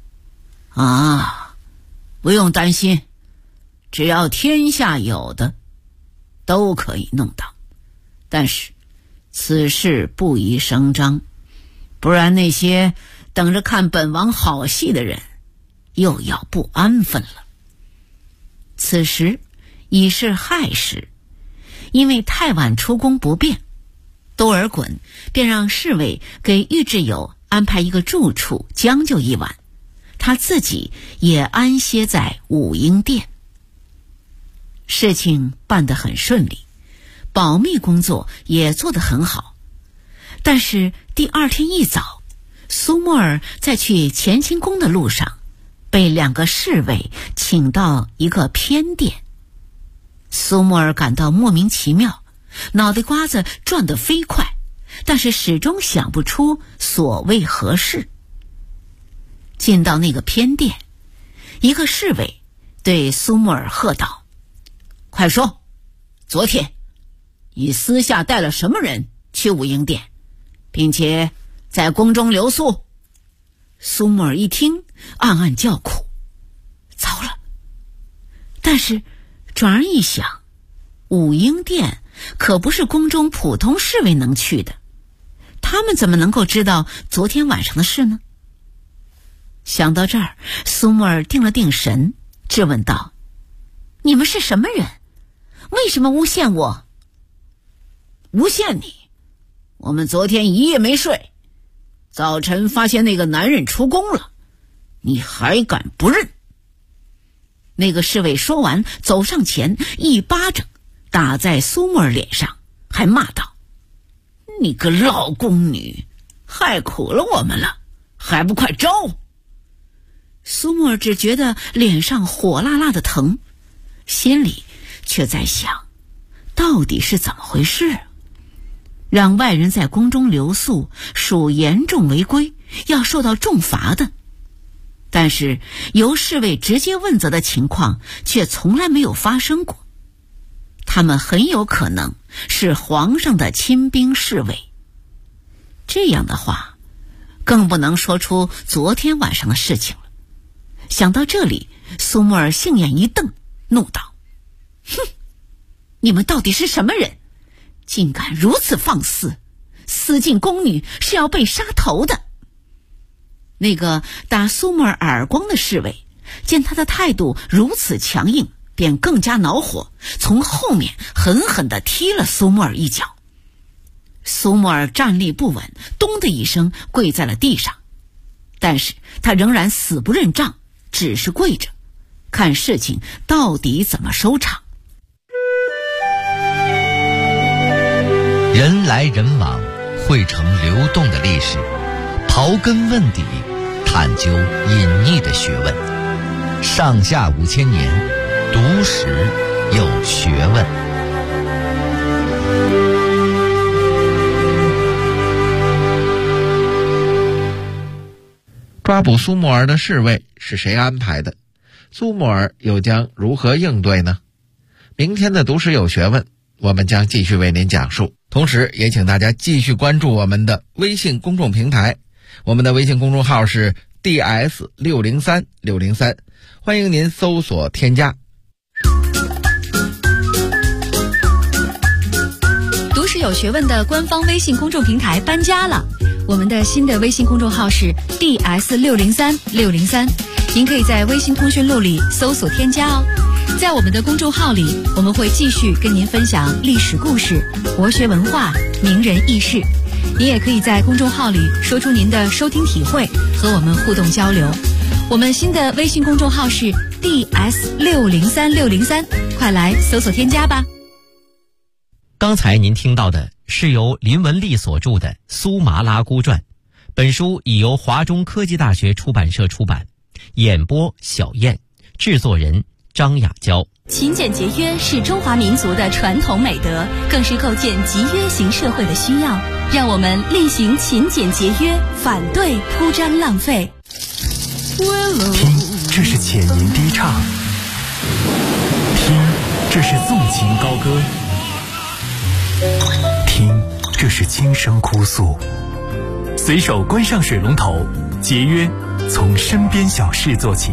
不用担心，只要天下有的都可以弄到，但是此事不宜声张，不然那些等着看本王好戏的人又要不安分了。此时已是亥时，因为太晚出宫不便，多尔衮便让侍卫给玉挚友安排一个住处将就一晚，他自己也安歇在武英殿。事情办得很顺利，保密工作也做得很好。但是第二天一早，苏沫儿在去乾清宫的路上被2个侍卫请到一个偏殿。苏沫儿感到莫名其妙，脑袋瓜子转得飞快，但是始终想不出所谓何事。进到那个偏殿，一个侍卫对苏沫儿喝道：快说，昨天你私下带了什么人去武英殿，并且在宫中留宿？苏沫儿一听，暗暗叫苦，糟了！但是转而一想，武英殿可不是宫中普通侍卫能去的，他们怎么能够知道昨天晚上的事呢？想到这儿，苏沫儿定了定神，质问道：你们是什么人？为什么诬陷我？诬陷你？我们昨天一夜没睡，早晨发现那个男人出宫了，你还敢不认？那个侍卫说完，走上前，一巴掌打在苏沫儿脸上，还骂道：你个老宫女，害苦了我们了，还不快招！苏沫儿只觉得脸上火辣辣的疼，心里却在想，到底是怎么回事？让外人在宫中留宿属严重违规，要受到重罚的。但是由侍卫直接问责的情况却从来没有发生过，他们很有可能是皇上的亲兵侍卫。这样的话，更不能说出昨天晚上的事情了。想到这里，苏沫儿杏眼一瞪，怒道：哼，你们到底是什么人？竟敢如此放肆，私进宫女是要被杀头的。那个打苏沫儿耳光的侍卫见他的态度如此强硬，便更加恼火，从后面狠狠地踢了苏沫儿一脚。苏沫儿站立不稳，咚的一声跪在了地上，但是他仍然死不认账，只是跪着，看事情到底怎么收场。 人来人往，汇成流动的历史，刨根问底，探究隐匿的学问。上下5000年，读史有学问。 抓捕苏沫儿的侍卫是谁安排的？苏沫儿又将如何应对呢？明天的读史有学问，我们将继续为您讲述。同时也请大家继续关注我们的微信公众平台，我们的微信公众号是 DS603603，欢迎您搜索添加。 读史有学问的官方微信公众平台搬家了，我们的新的微信公众号是 DS603603，您可以在微信通讯录里搜索添加哦。在我们的公众号里，我们会继续跟您分享历史故事、国学文化、名人轶事。您也可以在公众号里说出您的收听体会，和我们互动交流。我们新的微信公众号是 DS603603，快来搜索添加吧。 刚才您听到的是由林文丽所著的《苏麻拉姑传》，本书已由华中科技大学出版社出版，演播小燕，制作人张雅娇。 勤俭节约是中华民族的传统美德，更是构建集约型社会的需要。让我们厉行勤俭节约，反对铺张浪费。 听，这是浅吟低唱；听，这是纵情高歌；听，这是轻声哭诉。 随手关上水龙头，节约从身边小事做起。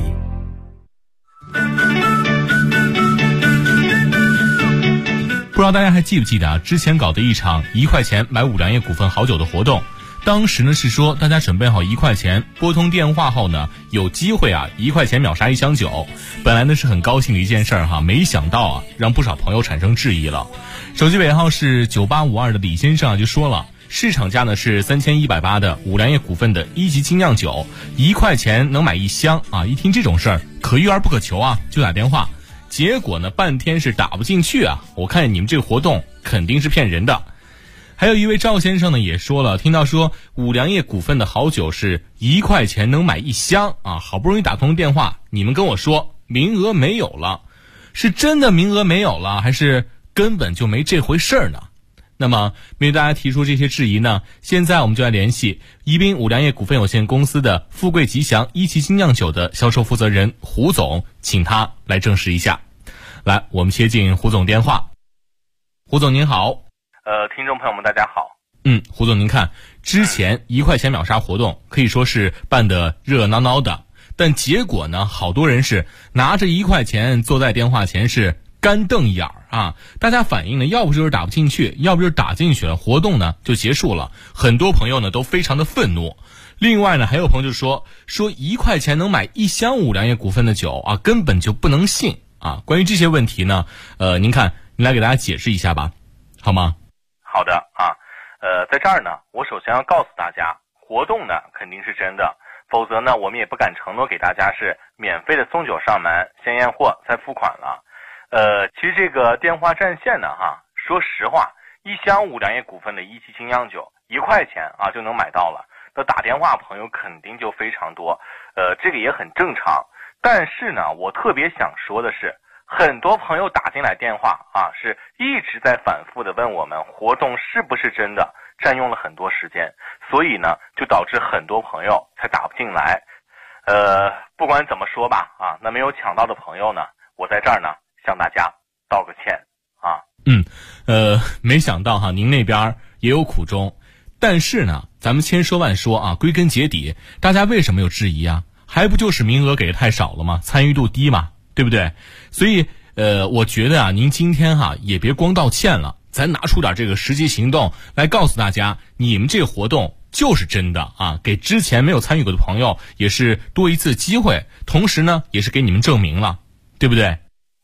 不知道大家还记不记得啊？之前搞的一场1块钱买五粮液股份好酒的活动，当时呢是说大家准备好1块钱，拨通电话后呢，有机会啊1块钱秒杀1箱酒。本来呢是很高兴的一件事儿哈，没想到啊让不少朋友产生质疑了。手机尾号是9852的李先生啊就说了，市场价呢是3180的五粮液股份的1级精酿酒，1块钱能买1箱啊！一听这种事儿，可遇而不可求啊，就打电话。结果呢，半天是打不进去啊！我看你们这个活动肯定是骗人的。还有一位赵先生呢也说了，听到说五粮液股份的好酒是1块钱能买1箱啊，好不容易打通电话，你们跟我说名额没有了，是真的名额没有了，还是根本就没这回事儿呢？那么面对大家提出这些质疑呢，现在我们就来联系宜宾五粮液股份有限公司的富贵吉祥1级精酿酒的销售负责人胡总，请他来证实一下。来，我们接进胡总电话。胡总您好。 听众朋友们大家好。 胡总您看，之前1块钱秒杀活动可以说是办得热热闹闹的，但结果呢，好多人是拿着1块钱坐在电话前是干瞪眼啊！大家反映呢，要不就是打不进去，要不就是打进去了，活动呢就结束了。很多朋友呢都非常的愤怒。另外呢，还有朋友就说1块钱能买1箱五粮液股份的酒啊，根本就不能信啊！关于这些问题呢，您看，您来给大家解释一下吧，好吗？ 好的啊，在这儿呢，我首先要告诉大家，活动呢肯定是真的，否则呢，我们也不敢承诺给大家是免费的送酒上门，先验货再付款了。其实这个电话占线呢，说实话，1箱五粮液股份的1级精酿酒1块钱啊就能买到了，那打电话朋友肯定就非常多，这个也很正常。但是呢，我特别想说的是，很多朋友打进来电话啊，是一直在反复的问我们活动是不是真的，占用了很多时间，所以呢，就导致很多朋友才打不进来。不管怎么说吧，啊，那没有抢到的朋友呢，我在这儿呢向大家道个歉啊。 没想到哈，您那边也有苦衷，但是呢，咱们千说万说啊，归根结底，大家为什么有质疑啊？还不就是名额给的太少了吗？参与度低嘛，对不对？所以我觉得啊，您今天也别光道歉了，咱拿出点这个实际行动来告诉大家，你们这个活动就是真的啊，给之前没有参与过的朋友也是多一次机会，同时呢，也是给你们证明了，对不对？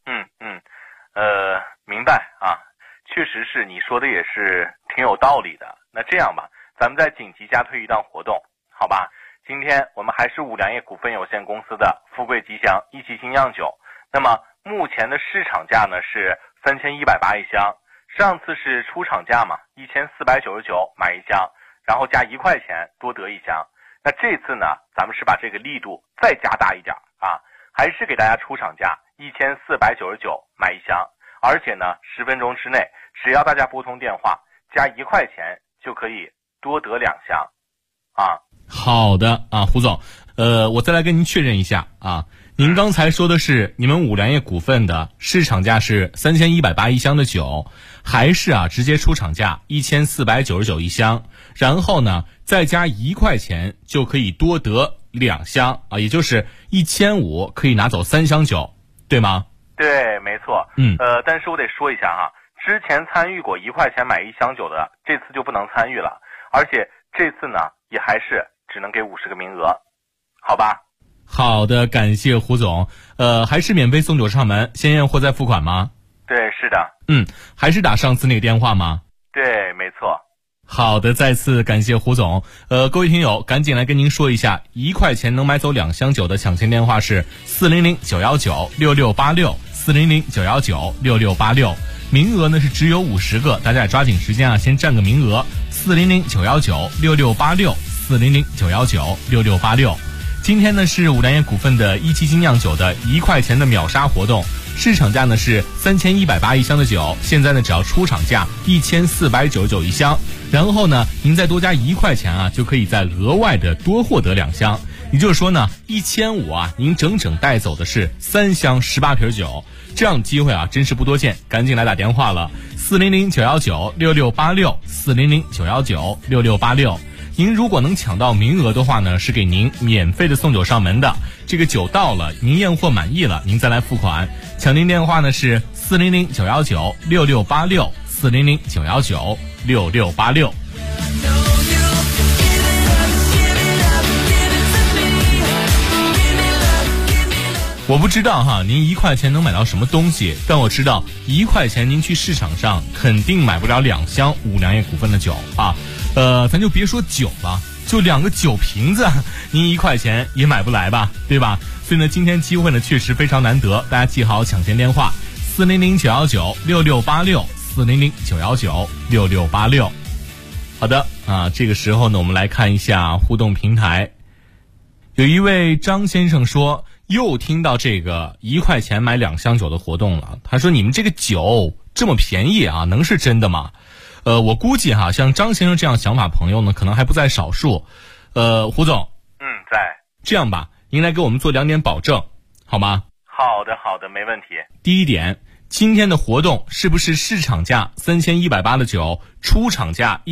明白啊，确实是你说的也是挺有道理的。那这样吧，咱们再紧急加推一档活动，好吧？今天我们还是五粮液股份有限公司的富贵吉祥1级精酿酒，那么目前的市场价呢是3180一箱，上次是出厂价嘛，1499买1箱，然后加1块钱多得1箱。那这次呢，咱们是把这个力度再加大一点啊，还是给大家出厂价1499买1箱，而且呢10分钟之内，只要大家拨通电话加1块钱就可以多得2箱啊。 好的啊，胡总，我再来跟您确认一下啊，您刚才说的是你们五粮液股份的市场价是3180一箱的酒，还是直接出厂价1499一箱，然后呢再加1块钱就可以多得2箱啊，也就是1500可以拿走3箱酒，对吗？ 对，没错。但是我得说一下哈，之前参与过1块钱买1箱酒的，这次就不能参与了，而且这次呢也还是只能给50个名额，好吧？ 好的，感谢胡总。还是免费送酒上门，先验货再付款吗？ 对，是的。 还是打上次那个电话吗？ 对，没错。 好的，再次感谢胡总。各位听友，赶紧来跟您说一下，1块钱能买走2箱酒的抢钱电话是400-919-6686，400-919-6686。名额呢是只有50个，大家也抓紧时间先占个名额。400-919-6686，400-919-6686。今天呢是五粮液股份的1级精酿酒的1块钱的秒杀活动，市场价呢是3180一箱的酒，现在呢只要出厂价1499一箱，然后呢您再多加1块钱就可以再额外的多获得2箱，也就是说呢1500您整整带走的是3箱18瓶酒，这样的机会真是不多见，赶紧来打电话了，400-919-6686，400-919-6686。 您如果能抢到名额的话呢，是给您免费的送酒上门的。这个酒到了，您验货满意了，您再来付款。抢订电话呢是400-919-6686，400-919-6686。我不知道哈，您1块钱能买到什么东西，但我知道1块钱您去市场上肯定买不了2箱五粮液股份的酒啊。咱就别说酒了，就2个酒瓶子，您1块钱也买不来吧，对吧？所以呢，今天机会呢确实非常难得，大家记好抢先电话：400-919-6686，400-919-6686。好的啊，这个时候呢，我们来看一下互动平台。有一位张先生说，又听到这个1块钱买2箱酒的活动了。他说，你们这个酒这么便宜啊，能是真的吗？我估计哈，像张先生这样想法朋友呢，可能还不在少数。胡总， 在。这样吧，您来给我们做2点保证，好吗？好的，没问题。第一点，今天的活动是不是市场价3180的酒，出厂价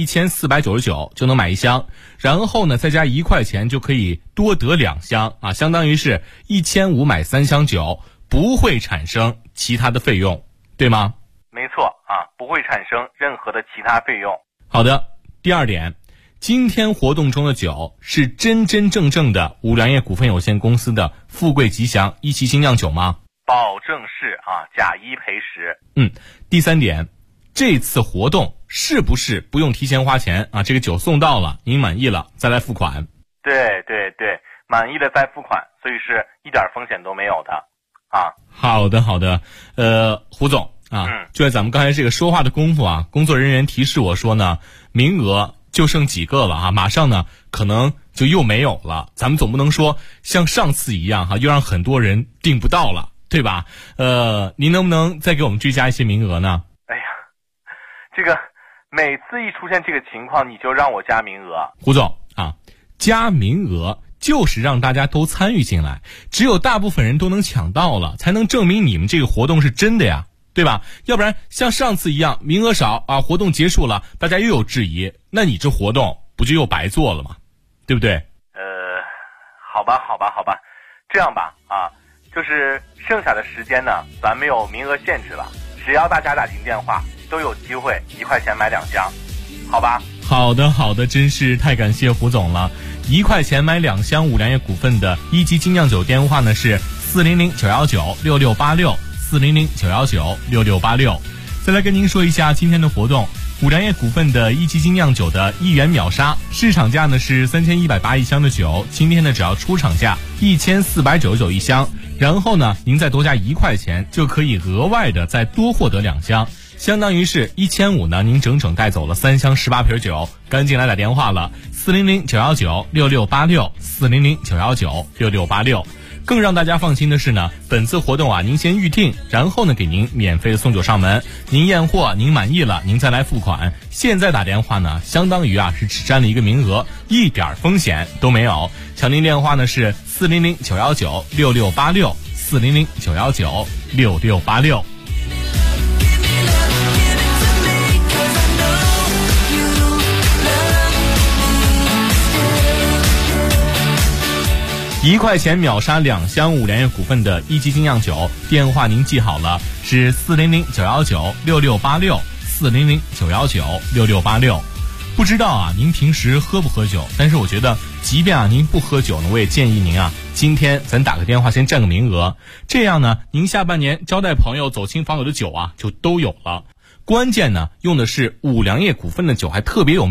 1499就能买1箱，然后呢再加1块钱就可以多得2箱啊，相当于是1500买3箱酒，不会产生其他的费用，对吗？没错啊，不会产生任何的其他费用。好的，第二点，今天活动中的酒是真真正正的五粮液股份有限公司的富贵吉祥一期精酿酒吗？保证是啊，假一赔10。第三点，这次活动是不是不用提前花钱啊？这个酒送到了，您满意了再来付款。对，满意了再付款，所以是一点风险都没有的啊。好的，胡总啊，就在咱们刚才这个说话的功夫啊，工作人员提示我说呢，名额就剩几个了啊，马上呢可能就又没有了。咱们总不能说像上次一样哈，又让很多人订不到了，对吧？您能不能再给我们追加一些名额呢？哎呀，这个每次一出现这个情况，你就让我加名额。胡总啊，加名额就是让大家都参与进来，只有大部分人都能抢到了，才能证明你们这个活动是真的呀，对吧？要不然像上次一样名额少啊，活动结束了大家又有质疑，那你这活动不就又白做了吗？对不对？好吧，这样吧啊，就是剩下的时间呢，咱没有名额限制了，只要大家打进电话都有机会1块钱买2箱，好吧？好的，真是太感谢胡总了。1块钱买2箱五粮液股份的一级精酿酒电话呢是400-919-6686，400-919-6686。再来跟您说一下今天的活动，五粮液股份的一级精酿酒的1元秒杀，市场价呢是3180一箱的酒，今天呢只要出厂价1499一箱，然后呢您再多加1块钱就可以额外的再多获得2箱，相当于是1500呢，您整整带走了3箱18瓶酒。赶紧来打电话了，400-919-6686，400-919-6686。更让大家放心的是呢，本次活动啊，您先预定，然后呢给您免费的送酒上门，您验货您满意了，您再来付款。现在打电话呢，相当于啊是只占了一个名额，一点风险都没有。抢订电话呢是400-919-6686，400-919-6686。1块钱秒杀2箱五粮液股份的一级精酿酒，电话您记好了，是400-919-6686，400-919-6686。不知道啊，您平时喝不喝酒？但是我觉得，即便啊您不喝酒呢，我也建议您啊，今天咱打个电话先占个名额，这样呢，您下半年招待朋友、走亲访友的酒啊，就都有了。关键呢，用的是五粮液股份的酒，还特别有